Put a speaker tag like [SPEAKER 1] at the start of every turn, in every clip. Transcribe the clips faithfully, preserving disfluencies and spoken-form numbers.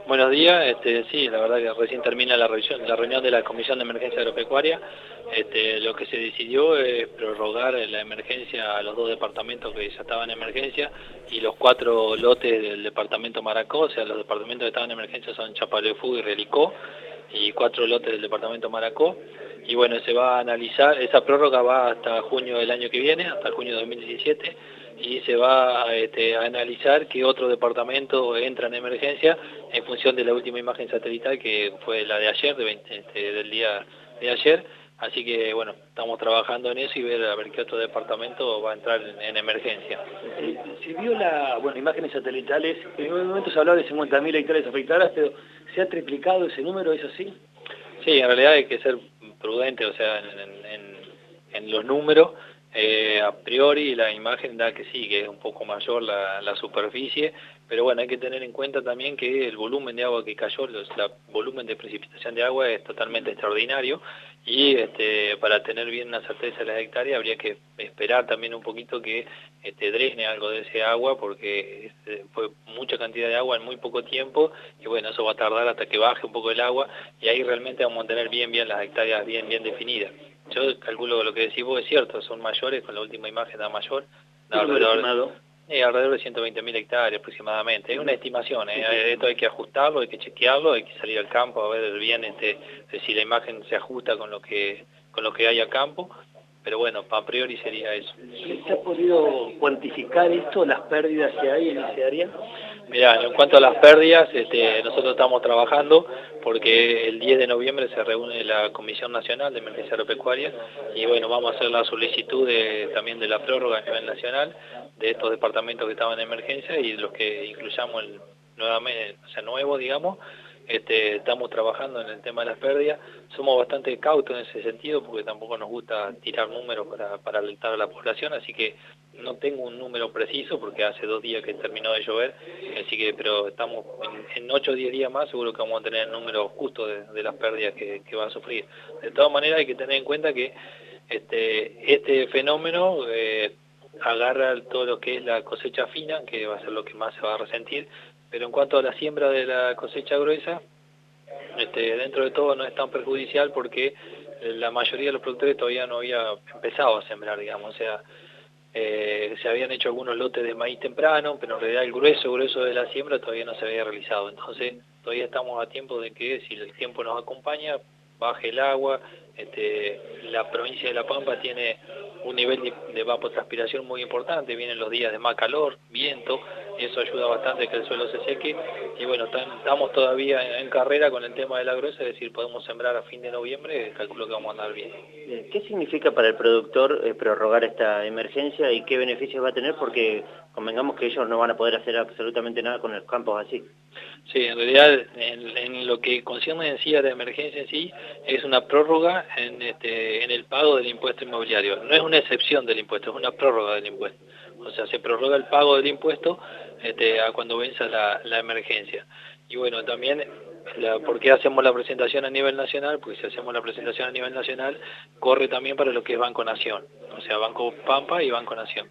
[SPEAKER 1] Buenos días, este, sí, la verdad que recién termina la reunión, la reunión de la Comisión de Emergencia Agropecuaria. Este, lo que se decidió es prorrogar la emergencia a los dos departamentos que ya estaban en emergencia y los cuatro lotes del departamento Maracó, o sea, los departamentos que estaban en emergencia son Chapalefú y Relicó, y cuatro lotes del departamento Maracó. Y bueno, se va a analizar, esa prórroga va hasta junio del año que viene, hasta junio de dos mil diecisiete, y se va este, a analizar qué otro departamento entra en emergencia en función de la última imagen satelital que fue la de ayer, de veinte, este, del día de ayer. Así que bueno, estamos trabajando en eso y ver a ver qué otro departamento va a entrar en, en emergencia.
[SPEAKER 2] Eh, se vio la, bueno, imágenes satelitales, en un momento se hablaba de cincuenta mil hectáreas afectadas, pero ¿se ha triplicado ese número, es así?
[SPEAKER 1] Sí, en realidad hay que ser prudente, o sea, en, en, en, en los números. Eh, a priori la imagen da que sí, que es un poco mayor la, la superficie, pero bueno, hay que tener en cuenta también que el volumen de agua que cayó, el volumen de precipitación de agua es totalmente extraordinario y este, para tener bien una certeza de las hectáreas habría que esperar también un poquito que este, drene algo de ese agua porque este, fue mucha cantidad de agua en muy poco tiempo y bueno, eso va a tardar hasta que baje un poco el agua y ahí realmente vamos a tener bien bien las hectáreas bien bien definidas. Yo calculo que lo que decís vos es cierto, son mayores, con la última imagen da mayor, da alrededor, eh, alrededor de ciento veinte mil hectáreas aproximadamente. Es una estimación, eh, esto hay que ajustarlo, hay que chequearlo, hay que salir al campo a ver bien este, si la imagen se ajusta con lo que con lo que hay a campo, pero bueno, a priori sería eso.
[SPEAKER 2] ¿Se ha podido cuantificar esto, las pérdidas que hay en ese área?
[SPEAKER 1] Mirá, en cuanto a las pérdidas, este, nosotros estamos trabajando porque el diez de noviembre se reúne la Comisión Nacional de Emergencia Agropecuaria y bueno, vamos a hacer la solicitud de, también de la prórroga a nivel nacional de estos departamentos que estaban en emergencia y los que incluyamos el, nuevamente, o sea, nuevo, digamos. Este, estamos trabajando en el tema de las pérdidas, somos bastante cautos en ese sentido porque tampoco nos gusta tirar números para, para alentar a la población, así que no tengo un número preciso porque hace dos días que terminó de llover, así que pero estamos en, en ocho o diez días más seguro que vamos a tener el número justo de, de las pérdidas que, que va a sufrir. De todas maneras hay que tener en cuenta que este, este fenómeno eh, agarra todo lo que es la cosecha fina, que va a ser lo que más se va a resentir, pero en cuanto a la siembra de la cosecha gruesa, este, dentro de todo no es tan perjudicial porque la mayoría de los productores todavía no había empezado a sembrar, digamos, o sea, eh, se habían hecho algunos lotes de maíz temprano, pero en realidad el grueso, grueso de la siembra todavía no se había realizado, entonces todavía estamos a tiempo de que si el tiempo nos acompaña, baje el agua. Este, la provincia de La Pampa tiene un nivel de, de evapotranspiración muy importante, vienen los días de más calor, viento, y eso ayuda bastante a que el suelo se seque, y bueno, tan, estamos todavía en, en carrera con el tema de la gruesa, es decir, podemos sembrar a fin de noviembre, calculo que vamos a andar bien.
[SPEAKER 2] ¿Qué significa para el productor eh, prorrogar esta emergencia y qué beneficios va a tener? Porque convengamos que ellos no van a poder hacer absolutamente nada con los campos así.
[SPEAKER 1] Sí, en realidad en, en lo que concierne en sí a la emergencia en sí es una prórroga en, este, en el pago del impuesto inmobiliario. No es una excepción del impuesto, es una prórroga del impuesto. O sea, se prorroga el pago del impuesto este, a cuando venza la, la emergencia. Y bueno, también, la, ¿por qué hacemos la presentación a nivel nacional? Porque si hacemos la presentación a nivel nacional, corre también para lo que es Banco Nación, o sea, Banco Pampa y Banco Nación.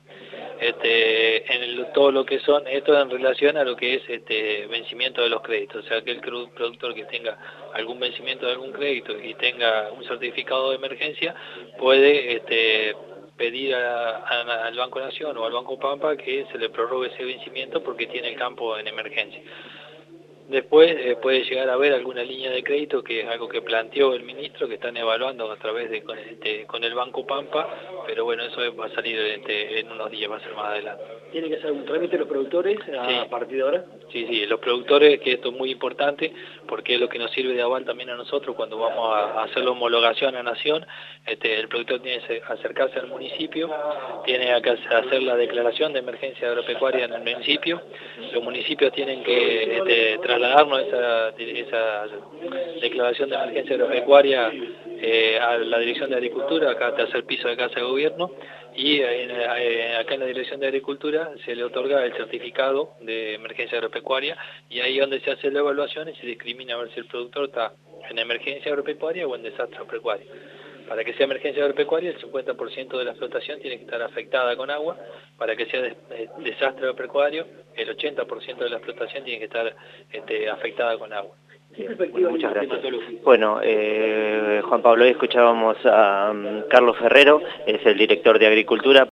[SPEAKER 1] Este, en el, todo lo que son, esto en relación a lo que es este vencimiento de los créditos, o sea, aquel productor que tenga algún vencimiento de algún crédito y tenga un certificado de emergencia, puede este, pedir a, a, al Banco Nación o al Banco Pampa que se le prorrogue ese vencimiento porque tiene el campo en emergencia. Después eh, puede llegar a haber alguna línea de crédito, que es algo que planteó el ministro, que están evaluando a través de con, este, con el Banco Pampa, pero bueno, eso va a salir este, en unos días, va a ser más adelante.
[SPEAKER 2] ¿Tienen que hacer un trámite los productores a
[SPEAKER 1] sí.
[SPEAKER 2] partir de ahora?
[SPEAKER 1] Sí, sí, los productores, que esto es muy importante, porque es lo que nos sirve de aval también a nosotros cuando vamos a hacer la homologación a Nación. Este, el productor tiene que acercarse al municipio, tiene que hacer la declaración de emergencia agropecuaria en el municipio, los municipios tienen que este, trasladarnos esa, esa declaración de emergencia agropecuaria eh, a la Dirección de Agricultura, acá al tercer piso de Casa de Gobierno, y en, eh, acá en la Dirección de Agricultura se le otorga el certificado de emergencia agropecuaria y ahí es donde se hace la evaluación y se discrimina a ver si el productor está en emergencia agropecuaria o en desastre agropecuario. Para que sea emergencia agropecuaria, el cincuenta por ciento de la explotación tiene que estar afectada con agua. Para que sea des desastre agropecuario, el ochenta por ciento de la explotación tiene que estar este, afectada con agua.
[SPEAKER 2] Bueno, muchas gracias. Bueno, eh, Juan Pablo, hoy escuchábamos a um, Carlos Ferrero, es el director de Agricultura.